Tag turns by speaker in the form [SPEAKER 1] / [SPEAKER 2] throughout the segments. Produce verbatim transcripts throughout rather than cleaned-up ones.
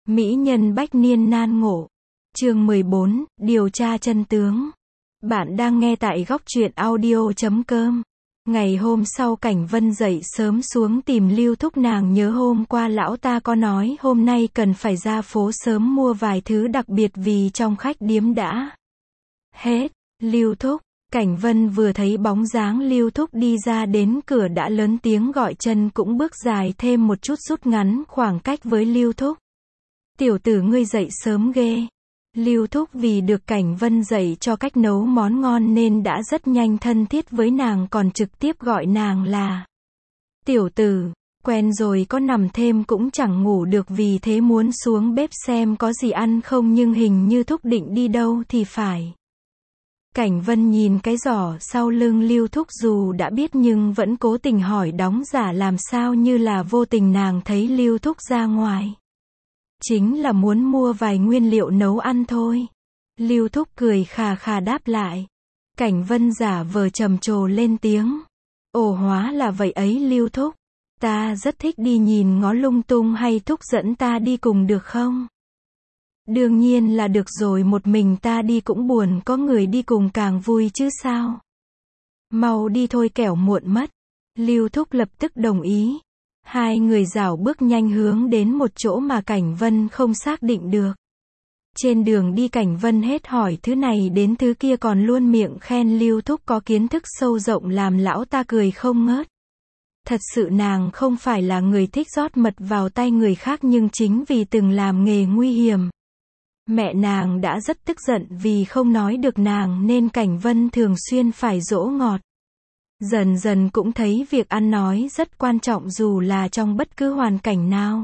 [SPEAKER 1] Mỹ nhân bách niên nan ngộ. Chương mười bốn, điều tra chân tướng. Bạn đang nghe tại góc truyện audio chấm com. Ngày hôm sau Cảnh Vân dậy sớm xuống tìm Lưu Thúc, nàng nhớ hôm qua lão ta có nói hôm nay cần phải ra phố sớm mua vài thứ đặc biệt vì trong khách điếm đã hết. Lưu Thúc. Cảnh Vân vừa thấy bóng dáng Lưu Thúc đi ra đến cửa đã lớn tiếng gọi, chân cũng bước dài thêm một chút rút ngắn khoảng cách với Lưu Thúc. Tiểu tử ngươi dậy sớm ghê. Lưu Thúc vì được Cảnh Vân dạy cho cách nấu món ngon nên đã rất nhanh thân thiết với nàng, còn trực tiếp gọi nàng là tiểu tử. Quen rồi có nằm thêm cũng chẳng ngủ được, vì thế muốn xuống bếp xem có gì ăn không, nhưng hình như Thúc định đi đâu thì phải. Cảnh Vân nhìn cái giỏ sau lưng Lưu Thúc, dù đã biết nhưng vẫn cố tình hỏi, đóng giả làm sao như là vô tình nàng thấy Lưu Thúc ra ngoài. Chính là muốn mua vài nguyên liệu nấu ăn thôi. Lưu Thúc cười khà khà đáp lại. Cảnh Vân giả vờ trầm trồ lên tiếng. Ồ, hóa là vậy ấy Lưu Thúc. Ta rất thích đi nhìn ngó lung tung, hay Thúc dẫn ta đi cùng được không? Đương nhiên là được rồi, một mình ta đi cũng buồn, có người đi cùng càng vui chứ sao. Mau đi thôi kẻo muộn mất. Lưu Thúc lập tức đồng ý. Hai người rảo bước nhanh hướng đến một chỗ mà Cảnh Vân không xác định được. Trên đường đi Cảnh Vân hết hỏi thứ này đến thứ kia, còn luôn miệng khen Lưu Thúc có kiến thức sâu rộng làm lão ta cười không ngớt. Thật sự nàng không phải là người thích rót mật vào tay người khác, nhưng chính vì từng làm nghề nguy hiểm. Mẹ nàng đã rất tức giận vì không nói được nàng nên Cảnh Vân thường xuyên phải dỗ ngọt. Dần dần cũng thấy việc ăn nói rất quan trọng dù là trong bất cứ hoàn cảnh nào.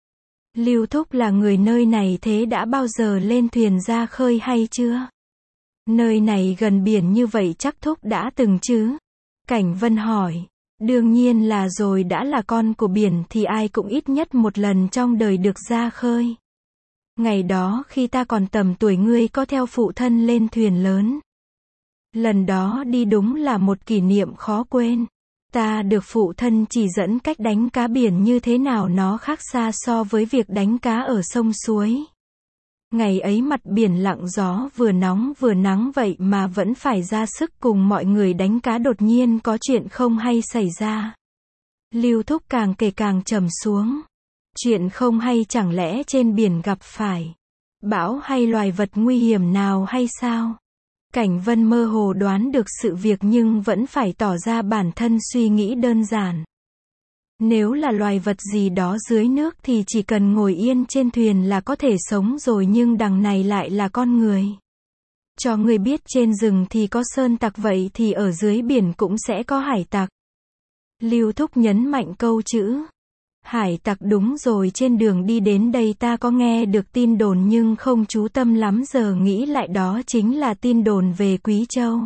[SPEAKER 1] Lưu Thúc là người nơi này, thế đã bao giờ lên thuyền ra khơi hay chưa? Nơi này gần biển như vậy chắc Thúc đã từng chứ? Cảnh Vân hỏi. Đương nhiên là rồi, đã là con của biển thì ai cũng ít nhất một lần trong đời được ra khơi. Ngày đó khi ta còn tầm tuổi ngươi có theo phụ thân lên thuyền lớn. Lần đó đi đúng là một kỷ niệm khó quên. Ta được phụ thân chỉ dẫn cách đánh cá biển như thế nào, nó khác xa so với việc đánh cá ở sông suối. Ngày ấy mặt biển lặng gió, vừa nóng vừa nắng vậy mà vẫn phải ra sức cùng mọi người đánh cá, đột nhiên có chuyện không hay xảy ra. Lưu Thúc càng kể càng trầm xuống. Chuyện không hay chẳng lẽ trên biển gặp phải bão hay loài vật nguy hiểm nào hay sao? Cảnh Vân mơ hồ đoán được sự việc nhưng vẫn phải tỏ ra bản thân suy nghĩ đơn giản. Nếu là loài vật gì đó dưới nước thì chỉ cần ngồi yên trên thuyền là có thể sống rồi, nhưng đằng này lại là con người. Cho người biết trên rừng thì có sơn tặc, vậy thì ở dưới biển cũng sẽ có hải tặc. Lưu Thúc nhấn mạnh câu chữ hải tặc. Đúng rồi, trên đường đi đến đây ta có nghe được tin đồn nhưng không chú tâm lắm, giờ nghĩ lại đó chính là tin đồn về Quý Châu.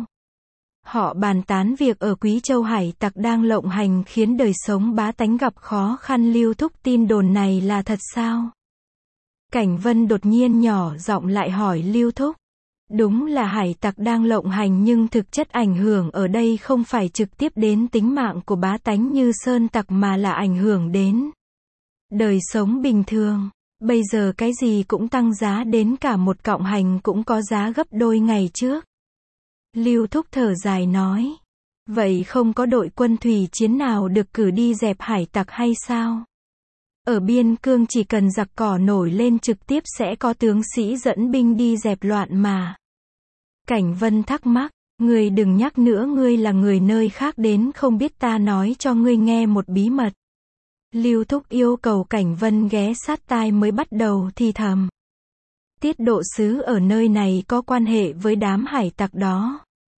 [SPEAKER 1] Họ bàn tán việc ở Quý Châu hải tặc đang lộng hành khiến đời sống bá tánh gặp khó khăn. Lưu Thúc, tin đồn này là thật sao? Cảnh Vân đột nhiên nhỏ giọng lại hỏi Lưu Thúc. Đúng là hải tặc đang lộng hành, nhưng thực chất ảnh hưởng ở đây không phải trực tiếp đến tính mạng của bá tánh như sơn tặc, mà là ảnh hưởng đến đời sống bình thường. Bây giờ cái gì cũng tăng giá, đến cả một cọng hành cũng có giá gấp đôi ngày trước. Lưu Thúc thở dài nói. Vậy không có đội quân thủy chiến nào được cử đi dẹp hải tặc hay sao? Ở biên cương chỉ cần giặc cỏ nổi lên trực tiếp sẽ có tướng sĩ dẫn binh đi dẹp loạn mà. Cảnh Vân thắc mắc. Ngươi đừng nhắc nữa, ngươi là người nơi khác đến không biết, ta nói cho ngươi nghe một bí mật. Lưu Thúc yêu cầu Cảnh Vân ghé sát tai mới bắt đầu thì thầm. Tiết độ sứ ở nơi này có quan hệ với đám hải tặc đó.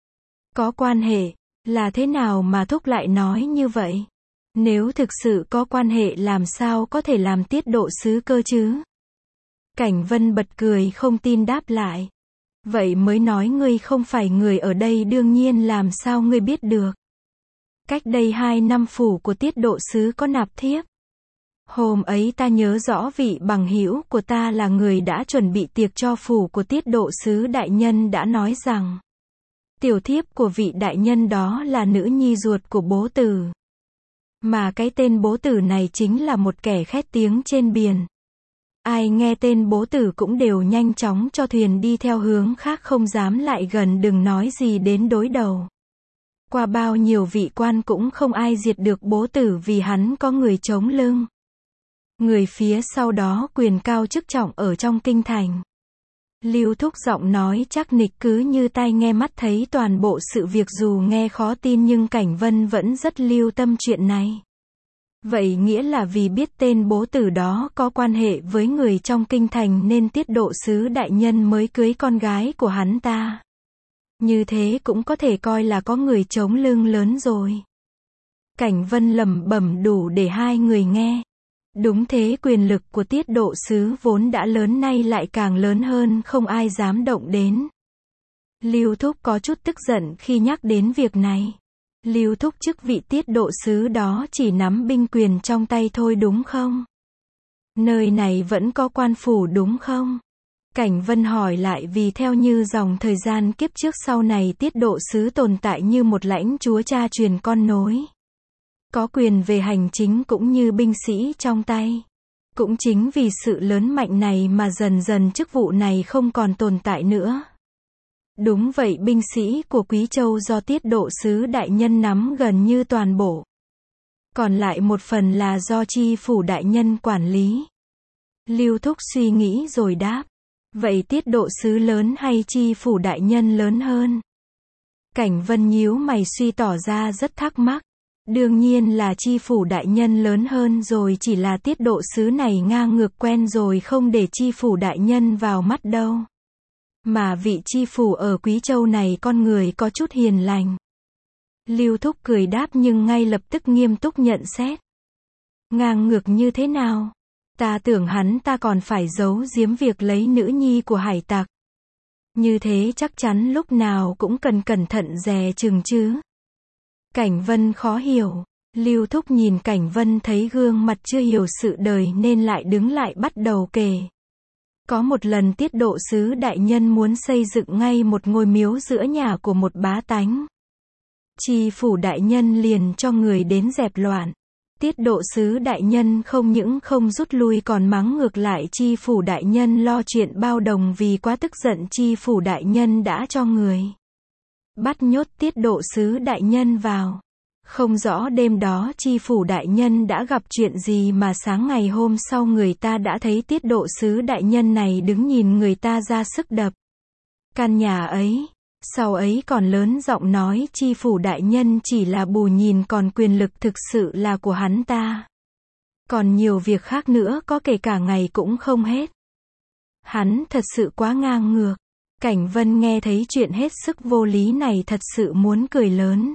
[SPEAKER 1] Có quan hệ? Là thế nào mà Thúc lại nói như vậy? Nếu thực sự có quan hệ làm sao có thể làm tiết độ sứ cơ chứ? Cảnh Vân bật cười không tin đáp lại. Vậy mới nói ngươi không phải người ở đây, đương nhiên làm sao ngươi biết được? Cách đây hai năm phủ của tiết độ sứ có nạp thiếp. Hôm ấy ta nhớ rõ vị bằng hữu của ta là người đã chuẩn bị tiệc cho phủ của tiết độ sứ đại nhân đã nói rằng tiểu thiếp của vị đại nhân đó là nữ nhi ruột của bố tử. Mà cái tên bố tử này chính là một kẻ khét tiếng trên biển. Ai nghe tên bố tử cũng đều nhanh chóng cho thuyền đi theo hướng khác, không dám lại gần, đừng nói gì đến đối đầu. Qua bao nhiêu vị quan cũng không ai diệt được bố tử vì hắn có người chống lưng. Người phía sau đó quyền cao chức trọng ở trong kinh thành. Lưu Thúc giọng nói chắc nịch cứ như tai nghe mắt thấy toàn bộ sự việc, dù nghe khó tin nhưng Cảnh Vân vẫn rất lưu tâm chuyện này. Vậy nghĩa là vì biết tên bố tử đó có quan hệ với người trong kinh thành nên Tiết Độ sứ đại nhân mới cưới con gái của hắn ta. Như thế cũng có thể coi là có người chống lưng lớn rồi. Cảnh Vân lẩm bẩm đủ để hai người nghe. Đúng thế, quyền lực của Tiết Độ sứ vốn đã lớn nay lại càng lớn hơn, không ai dám động đến. Lưu Thúc có chút tức giận khi nhắc đến việc này. Lưu Thúc, chức vị Tiết Độ sứ đó chỉ nắm binh quyền trong tay thôi đúng không? Nơi này vẫn có quan phủ đúng không? Cảnh Vân hỏi lại, vì theo như dòng thời gian kiếp trước sau này Tiết Độ sứ tồn tại như một lãnh chúa cha truyền con nối. Có quyền về hành chính cũng như binh sĩ trong tay. Cũng chính vì sự lớn mạnh này mà dần dần chức vụ này không còn tồn tại nữa. Đúng vậy, binh sĩ của Quý Châu do Tiết Độ sứ đại nhân nắm gần như toàn bộ. Còn lại một phần là do Chi phủ đại nhân quản lý. Lưu Thúc suy nghĩ rồi đáp. Vậy Tiết Độ sứ lớn hay Chi phủ đại nhân lớn hơn? Cảnh Vân nhíu mày suy tỏ ra rất thắc mắc. Đương nhiên là Chi phủ đại nhân lớn hơn rồi, chỉ là Tiết Độ sứ này ngang ngược quen rồi không để Chi phủ đại nhân vào mắt đâu. Mà vị chi phủ ở Quý Châu này con người có chút hiền lành. Lưu Thúc cười đáp nhưng ngay lập tức nghiêm túc nhận xét. Ngang ngược như thế nào? Ta tưởng hắn ta còn phải giấu giếm việc lấy nữ nhi của hải tặc. Như thế chắc chắn lúc nào cũng cần cẩn thận dè chừng chứ. Cảnh Vân khó hiểu. Lưu Thúc nhìn Cảnh Vân thấy gương mặt chưa hiểu sự đời nên lại đứng lại bắt đầu kể. Có một lần Tiết Độ sứ đại nhân muốn xây dựng ngay một ngôi miếu giữa nhà của một bá tánh. Chi phủ đại nhân liền cho người đến dẹp loạn. Tiết Độ sứ đại nhân không những không rút lui còn mắng ngược lại Chi phủ đại nhân lo chuyện bao đồng, vì quá tức giận Chi phủ đại nhân đã cho người bắt nhốt Tiết Độ sứ đại nhân vào. Không rõ đêm đó Chi phủ đại nhân đã gặp chuyện gì mà sáng ngày hôm sau người ta đã thấy Tiết Độ sứ đại nhân này đứng nhìn người ta ra sức đập căn nhà ấy. Sau ấy còn lớn giọng nói Chi phủ đại nhân chỉ là bù nhìn, còn quyền lực thực sự là của hắn ta. Còn nhiều việc khác nữa, có kể cả ngày cũng không hết. Hắn thật sự quá ngang ngược. Cảnh Vân nghe thấy chuyện hết sức vô lý này thật sự muốn cười lớn.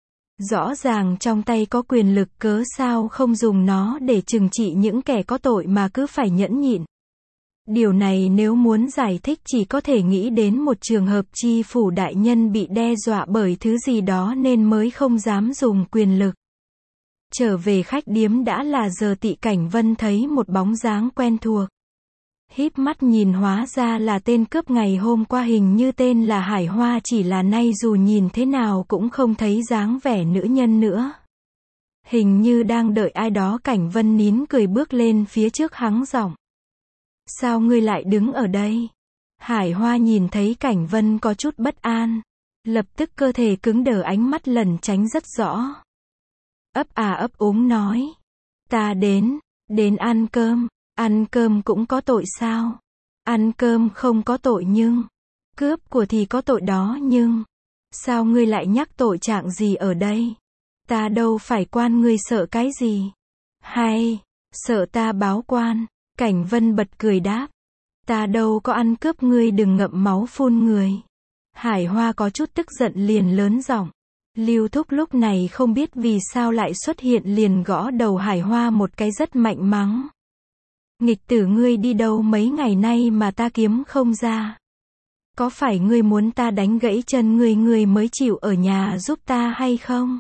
[SPEAKER 1] Rõ ràng trong tay có quyền lực, cớ sao không dùng nó để trừng trị những kẻ có tội mà cứ phải nhẫn nhịn. Điều này nếu muốn giải thích chỉ có thể nghĩ đến một trường hợp Chi phủ đại nhân bị đe dọa bởi thứ gì đó nên mới không dám dùng quyền lực. Trở về khách điếm đã là giờ tị, Cảnh Vân thấy một bóng dáng quen thuộc. Híp mắt nhìn, hóa ra là tên cướp ngày hôm qua, hình như tên là Hải Hoa, chỉ là nay dù nhìn thế nào cũng không thấy dáng vẻ nữ nhân nữa. Hình như đang đợi ai đó. Cảnh Vân nín cười bước lên phía trước hắng giọng. Sao ngươi lại đứng ở đây? Hải Hoa nhìn thấy Cảnh Vân có chút bất an. Lập tức cơ thể cứng đờ, ánh mắt lẩn tránh rất rõ. Ấp à ấp úng nói. Ta đến, đến ăn cơm. Ăn cơm cũng có tội sao? Ăn cơm không có tội nhưng cướp của thì có tội đó, nhưng sao ngươi lại nhắc tội trạng gì ở đây? Ta đâu phải quan, ngươi sợ cái gì? Hay sợ ta báo quan? Cảnh Vân bật cười đáp. Ta đâu có ăn cướp, ngươi đừng ngậm máu phun người. Hải Hoa có chút tức giận liền lớn giọng. Lưu Thúc lúc này không biết vì sao lại xuất hiện, liền gõ đầu Hải Hoa một cái rất mạnh, mắng. Nghịch tử, ngươi đi đâu mấy ngày nay mà ta kiếm không ra? Có phải ngươi muốn ta đánh gãy chân ngươi, ngươi mới chịu ở nhà giúp ta hay không?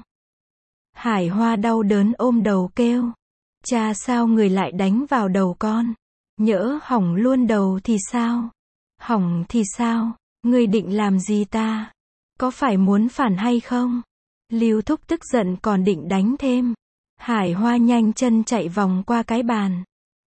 [SPEAKER 1] Hải Hoa đau đớn ôm đầu kêu. Cha, sao người lại đánh vào đầu con? Nhỡ hỏng luôn đầu thì sao? Hỏng thì sao? Ngươi định làm gì ta? Có phải muốn phản hay không? Lưu Thúc tức giận còn định đánh thêm. Hải Hoa nhanh chân chạy vòng qua cái bàn.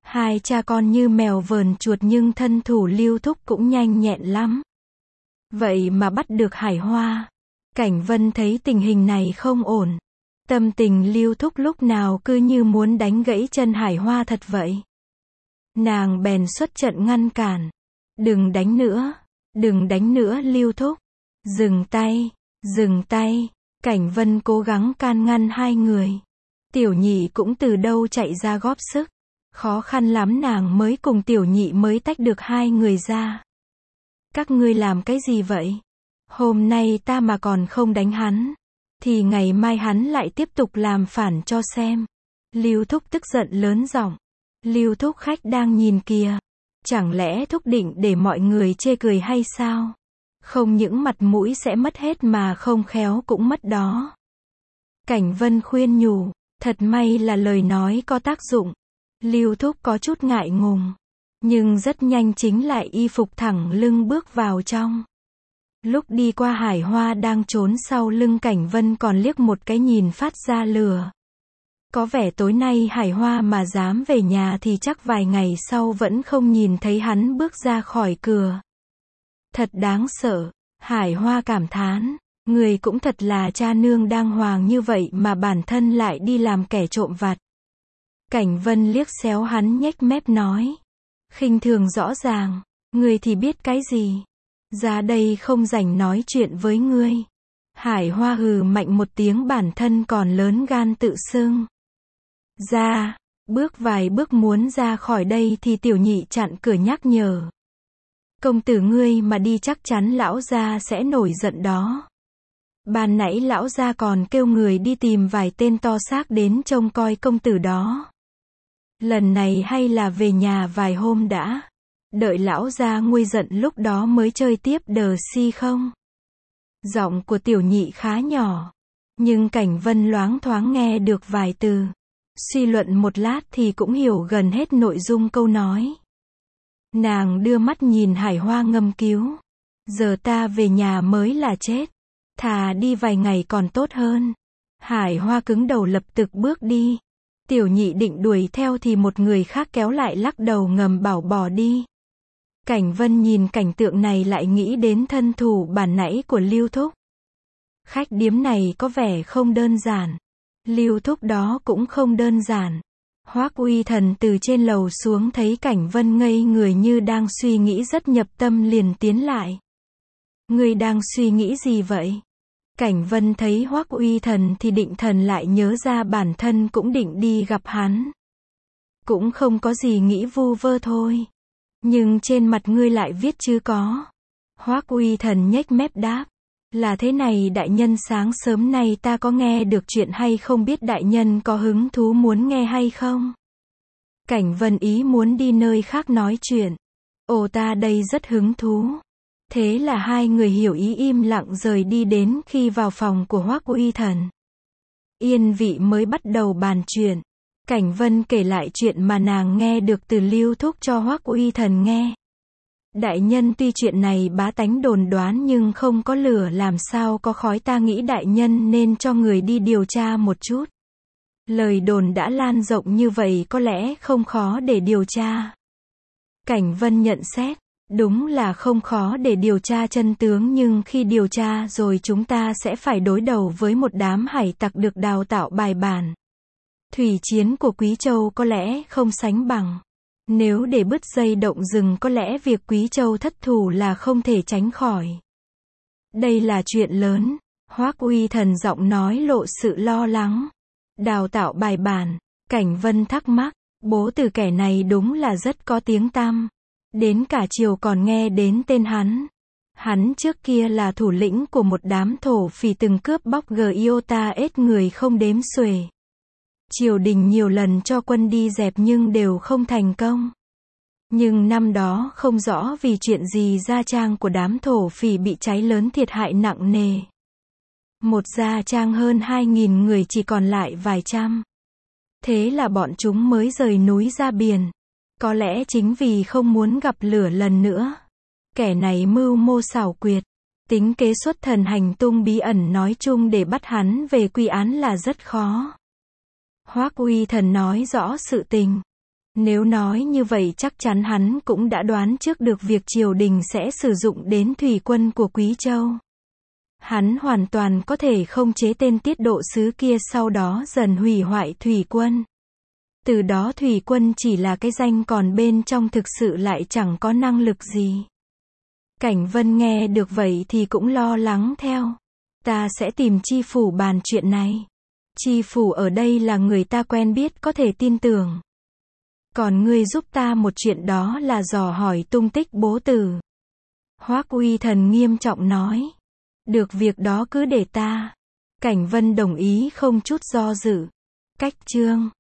[SPEAKER 1] Hai cha con như mèo vờn chuột nhưng thân thủ Lưu Thúc cũng nhanh nhẹn lắm. Vậy mà bắt được Hải Hoa. Cảnh Vân thấy tình hình này không ổn. Tâm tình Lưu Thúc lúc nào cứ như muốn đánh gãy chân Hải Hoa thật vậy. Nàng bèn xuất trận ngăn cản. Đừng đánh nữa, đừng đánh nữa Lưu Thúc. Dừng tay, dừng tay. Cảnh Vân cố gắng can ngăn hai người. Tiểu Nhị cũng từ đâu chạy ra góp sức. Khó khăn lắm nàng mới cùng Tiểu Nhị mới tách được hai người ra. Các ngươi làm cái gì vậy? Hôm nay ta mà còn không đánh hắn, thì ngày mai hắn lại tiếp tục làm phản cho xem. Lưu Thúc tức giận lớn giọng. Lưu Thúc khách đang nhìn kìa. Chẳng lẽ Thúc định để mọi người chê cười hay sao? Không những mặt mũi sẽ mất hết mà không khéo cũng mất đó. Cảnh Vân khuyên nhủ. Thật may là lời nói có tác dụng. Lưu Thúc có chút ngại ngùng. Nhưng rất nhanh chính lại y phục thẳng lưng bước vào trong. Lúc đi qua Hải Hoa đang trốn sau lưng Cảnh Vân còn liếc một cái nhìn phát ra lửa. Có vẻ tối nay Hải Hoa mà dám về nhà thì chắc vài ngày sau vẫn không nhìn thấy hắn bước ra khỏi cửa. Thật đáng sợ. Hải Hoa cảm thán. Người cũng thật là cha nương đang hoàng như vậy mà bản thân lại đi làm kẻ trộm vặt. Cảnh Vân liếc xéo hắn nhếch mép nói. Khinh thường rõ ràng. Người thì biết cái gì? Ra đây không rảnh nói chuyện với ngươi. Hải Hoa hừ mạnh một tiếng bản thân còn lớn gan tự xưng. Ra, bước vài bước muốn ra khỏi đây thì Tiểu Nhị chặn cửa nhắc nhở. Công tử ngươi mà đi chắc chắn lão gia sẽ nổi giận đó. Ban nãy lão gia còn kêu người đi tìm vài tên to xác đến trông coi công tử đó. Lần này hay là về nhà vài hôm đã. Đợi lão gia nguôi giận lúc đó mới chơi tiếp đờ si không? Giọng của Tiểu Nhị khá nhỏ. Nhưng Cảnh Vân loáng thoáng nghe được vài từ. Suy luận một lát thì cũng hiểu gần hết nội dung câu nói. Nàng đưa mắt nhìn Hải Hoa ngâm cứu. Giờ ta về nhà mới là chết. Thà đi vài ngày còn tốt hơn. Hải Hoa cứng đầu lập tức bước đi. Tiểu Nhị định đuổi theo thì một người khác kéo lại lắc đầu ngầm bảo bỏ đi. Cảnh Vân nhìn cảnh tượng này lại nghĩ đến thân thủ bản nãy của Lưu Thúc. Khách điếm này có vẻ không đơn giản. Lưu Thúc đó cũng không đơn giản. Hoắc Uy Thần từ trên lầu xuống thấy Cảnh Vân ngây người như đang suy nghĩ rất nhập tâm liền tiến lại. Ngươi đang suy nghĩ gì vậy? Cảnh Vân thấy Hoắc Uy Thần thì định thần lại nhớ ra bản thân cũng định đi gặp hắn. Cũng không có gì nghĩ vu vơ thôi. Nhưng trên mặt ngươi lại viết chứ có. Hoắc Uy Thần nhếch mép đáp. Là thế này đại nhân, sáng sớm nay ta có nghe được chuyện hay không biết đại nhân có hứng thú muốn nghe hay không? Cảnh Vân ý muốn đi nơi khác nói chuyện. Ồ, ta đây rất hứng thú. Thế là hai người hiểu ý im lặng rời đi đến khi vào phòng của Hoắc Uy Thần. Yên vị mới bắt đầu bàn chuyện. Cảnh Vân kể lại chuyện mà nàng nghe được từ Lưu Thúc cho Hoắc Uy Thần nghe. Đại nhân, tuy chuyện này bá tánh đồn đoán nhưng không có lửa làm sao có khói, ta nghĩ đại nhân nên cho người đi điều tra một chút. Lời đồn đã lan rộng như vậy có lẽ không khó để điều tra. Cảnh Vân nhận xét. Đúng là không khó để điều tra chân tướng, nhưng khi điều tra rồi chúng ta sẽ phải đối đầu với một đám hải tặc được đào tạo bài bản. Thủy chiến của Quý Châu có lẽ không sánh bằng. Nếu để bứt dây động rừng có lẽ việc Quý Châu thất thủ là không thể tránh khỏi. Đây là chuyện lớn. Hoắc Uy Thần giọng nói lộ sự lo lắng. Đào tạo bài bản. Cảnh Vân thắc mắc. Bố từ kẻ này đúng là rất có tiếng tăm. Đến cả triều còn nghe đến tên hắn. Hắn trước kia là thủ lĩnh của một đám thổ phỉ từng cướp bóc Giota ết người không đếm xuể. Triều đình nhiều lần cho quân đi dẹp nhưng đều không thành công. Nhưng năm đó không rõ vì chuyện gì gia trang của đám thổ phỉ bị cháy lớn thiệt hại nặng nề. Một gia trang hơn hai nghìn người chỉ còn lại vài trăm. Thế là bọn chúng mới rời núi ra biển. Có lẽ chính vì không muốn gặp lửa lần nữa. Kẻ này mưu mô xảo quyệt. Tính kế xuất thần hành tung bí ẩn, nói chung để bắt hắn về quy án là rất khó. Hoắc Uy Thần nói rõ sự tình. Nếu nói như vậy chắc chắn hắn cũng đã đoán trước được việc triều đình sẽ sử dụng đến thủy quân của Quý Châu. Hắn hoàn toàn có thể không chế tên tiết độ sứ kia sau đó dần hủy hoại thủy quân. Từ đó thủy quân chỉ là cái danh còn bên trong thực sự lại chẳng có năng lực gì. Cảnh Vân nghe được vậy thì cũng lo lắng theo. Ta sẽ tìm chi phủ bàn chuyện này. Chi phủ ở đây là người ta quen biết có thể tin tưởng. Còn ngươi giúp ta một chuyện đó là dò hỏi tung tích bố tử. Hoắc Uy Thần nghiêm trọng nói. Được, việc đó cứ để ta. Cảnh Vân đồng ý không chút do dự. Cách chương